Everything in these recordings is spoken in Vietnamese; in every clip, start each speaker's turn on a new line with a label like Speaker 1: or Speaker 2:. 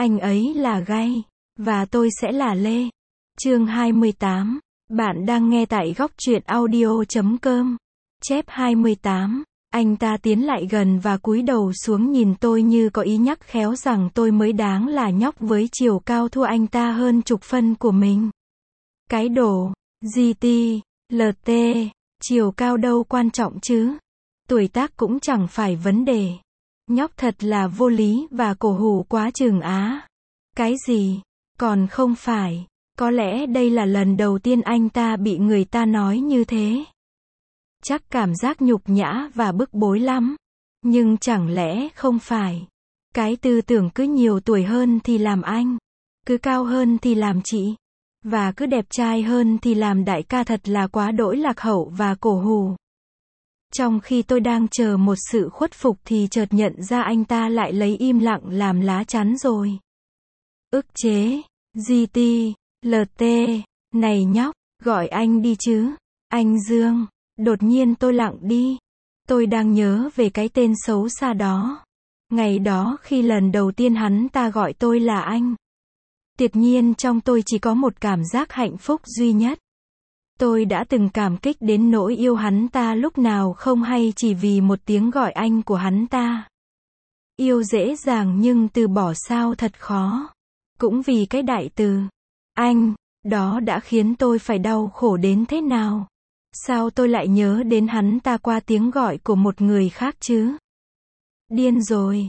Speaker 1: Anh ấy là Gay, và tôi sẽ là Lê. Chương 28. Bạn đang nghe tại góc truyện audio.com. Chép 28. Anh ta tiến lại gần và cúi đầu xuống nhìn tôi như có ý nhắc khéo rằng tôi mới đáng là nhóc với chiều cao thua anh ta hơn chục phân của mình. Cái đồ, GT, LT, chiều cao đâu quan trọng chứ. Tuổi tác cũng chẳng phải vấn đề. Nhóc thật là vô lý và cổ hủ quá chừng á. Cái gì? Còn không phải. Có lẽ đây là lần đầu tiên anh ta bị người ta nói như thế. Chắc cảm giác nhục nhã và bức bối lắm. Nhưng chẳng lẽ không phải. Cái tư tưởng cứ nhiều tuổi hơn thì làm anh. Cứ cao hơn thì làm chị. Và cứ đẹp trai hơn thì làm đại ca thật là quá đỗi lạc hậu và cổ hủ. Trong khi tôi đang chờ một sự khuất phục thì chợt nhận ra anh ta lại lấy im lặng làm lá chắn rồi. Ức chế. GT, LT, này nhóc, gọi anh đi chứ. Anh Dương. Đột nhiên tôi lặng đi. Tôi đang nhớ về cái tên xấu xa đó. Ngày đó khi lần đầu tiên hắn ta gọi tôi là anh. Tuyệt nhiên trong tôi chỉ có một cảm giác hạnh phúc duy nhất. Tôi đã từng cảm kích đến nỗi yêu hắn ta lúc nào không hay chỉ vì một tiếng gọi anh của hắn ta. Yêu dễ dàng nhưng từ bỏ sao thật khó. Cũng vì cái đại từ anh đó đã khiến tôi phải đau khổ đến thế nào. Sao tôi lại nhớ đến hắn ta qua tiếng gọi của một người khác chứ? Điên rồi.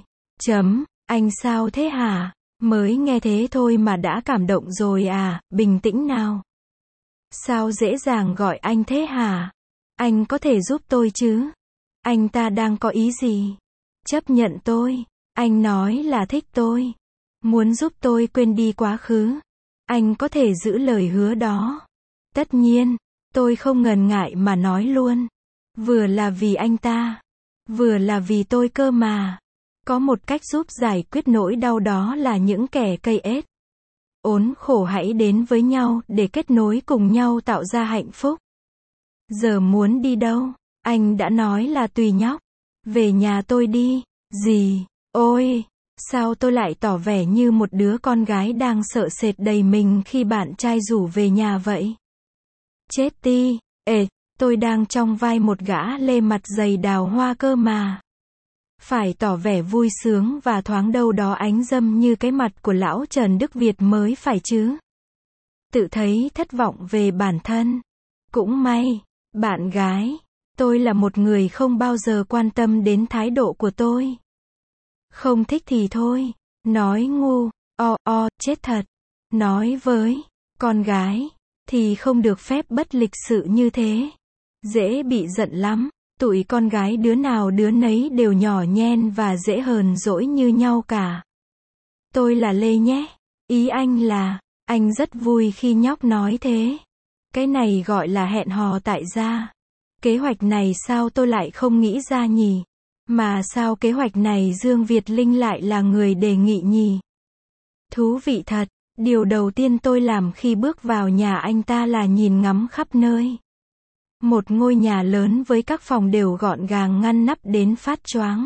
Speaker 1: Anh sao thế hả? Mới nghe thế thôi mà đã cảm động rồi à, bình tĩnh nào. Sao dễ dàng gọi anh thế hả? Anh có thể giúp tôi chứ? Anh ta đang có ý gì? Chấp nhận tôi. Anh nói là thích tôi. Muốn giúp tôi quên đi quá khứ. Anh có thể giữ lời hứa đó. Tất nhiên, tôi không ngần ngại mà nói luôn. Vừa là vì anh ta, vừa là vì tôi cơ mà. Có một cách giúp giải quyết nỗi đau đó là những kẻ cây ết. Ốn khổ hãy đến với nhau để kết nối cùng nhau tạo ra hạnh phúc. Giờ muốn đi đâu? Anh đã nói là tùy nhóc. Về nhà tôi đi. Gì? Ôi! Sao tôi lại tỏ vẻ như một đứa con gái đang sợ sệt đầy mình khi bạn trai rủ về nhà vậy? Chết ti! Tôi đang trong vai một gã lê mặt dày đào hoa cơ mà. Phải tỏ vẻ vui sướng và thoáng đâu đó ánh dâm như cái mặt của lão Trần Đức Việt mới phải chứ. Tự thấy thất vọng về bản thân. Cũng may, bạn gái, tôi là một người không bao giờ quan tâm đến thái độ của tôi. Không thích thì thôi. Nói ngu, chết thật. Nói với con gái thì không được phép bất lịch sự như thế. Dễ bị giận lắm. Tụi con gái đứa nào đứa nấy đều nhỏ nhen và dễ hờn dỗi như nhau cả. Tôi là Lê nhé. Ý anh là, anh rất vui khi nhóc nói thế. Cái này gọi là hẹn hò tại gia. Kế hoạch này sao tôi lại không nghĩ ra nhỉ? Mà sao kế hoạch này Dương Việt Linh lại là người đề nghị nhỉ? Thú vị thật. Điều đầu tiên tôi làm khi bước vào nhà anh ta là nhìn ngắm khắp nơi. Một ngôi nhà lớn với các phòng đều gọn gàng ngăn nắp đến phát choáng.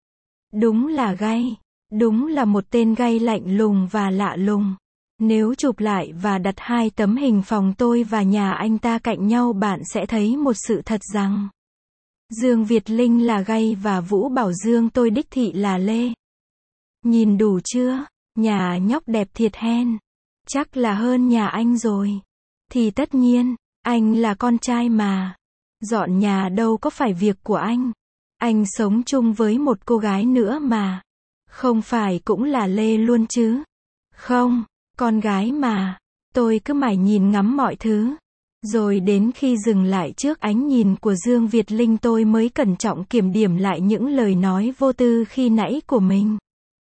Speaker 1: Đúng là Gay. Đúng là một tên Gay lạnh lùng và lạ lùng. Nếu chụp lại và đặt hai tấm hình phòng tôi và nhà anh ta cạnh nhau bạn sẽ thấy một sự thật rằng Dương Việt Linh là Gay và Vũ Bảo Dương tôi đích thị là Lê. Nhìn đủ chưa? Nhà nhóc đẹp thiệt hen. Chắc là hơn nhà anh rồi. Thì tất nhiên, anh là con trai mà. Dọn nhà đâu có phải việc của anh. Anh sống chung với một cô gái nữa mà. Không phải cũng là Lê luôn chứ? Không, con gái mà. Tôi cứ mải nhìn ngắm mọi thứ. Rồi đến khi dừng lại trước ánh nhìn của Dương Việt Linh tôi mới cẩn trọng kiểm điểm lại những lời nói vô tư khi nãy của mình.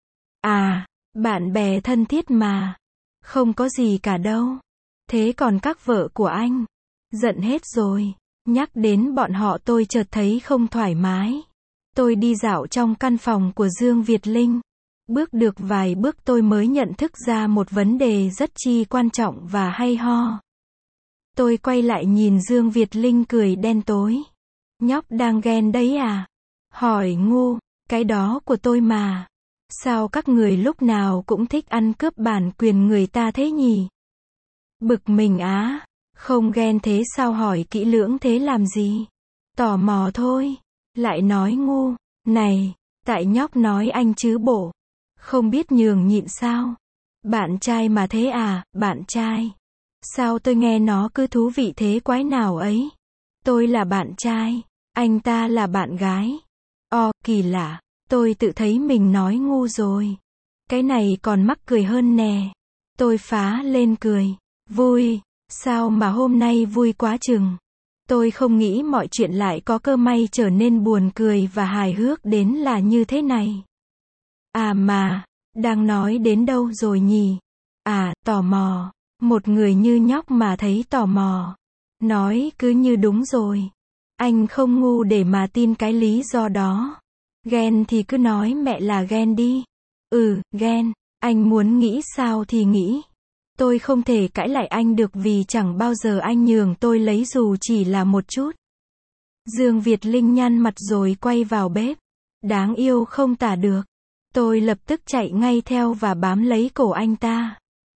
Speaker 1: À, bạn bè thân thiết mà. Không có gì cả đâu. Thế còn các vợ của anh? Giận hết rồi. Nhắc đến bọn họ tôi chợt thấy không thoải mái. Tôi đi dạo trong căn phòng của Dương Việt Linh. Bước được vài bước tôi mới nhận thức ra một vấn đề rất chi quan trọng và hay ho. Tôi quay lại nhìn Dương Việt Linh cười đen tối. Nhóc đang ghen đấy à? Hỏi ngu, cái đó của tôi mà. Sao các người lúc nào cũng thích ăn cướp bản quyền người ta thế nhỉ? Bực mình á. Không ghen thế sao hỏi kỹ lưỡng thế làm gì? Tò mò thôi. Lại nói ngu. Này, tại nhóc nói anh chứ bộ. Không biết nhường nhịn sao? Bạn trai mà thế à, bạn trai. Sao tôi nghe nó cứ thú vị thế quái nào ấy? Tôi là bạn trai, anh ta là bạn gái. Kỳ lạ, tôi tự thấy mình nói ngu rồi. Cái này còn mắc cười hơn nè. Tôi phá lên cười. Vui, sao mà hôm nay vui quá chừng. Tôi không nghĩ mọi chuyện lại có cơ may trở nên buồn cười và hài hước đến là như thế này. À mà, đang nói đến đâu rồi nhỉ? À, tò mò. Một người như nhóc mà thấy tò mò. Nói cứ như đúng rồi. Anh không ngu để mà tin cái lý do đó. Ghen thì cứ nói mẹ là ghen đi. Ghen. Anh muốn nghĩ sao thì nghĩ. Tôi không thể cãi lại anh được vì chẳng bao giờ anh nhường tôi lấy dù chỉ là một chút. Dương Việt Linh nhăn mặt rồi quay vào bếp. Đáng yêu không tả được. Tôi lập tức chạy ngay theo và bám lấy cổ anh ta.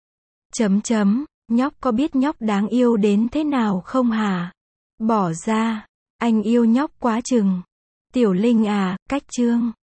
Speaker 1: Nhóc có biết nhóc đáng yêu đến thế nào không hả? Bỏ ra. Anh yêu nhóc quá chừng. Tiểu Linh à, cách chương.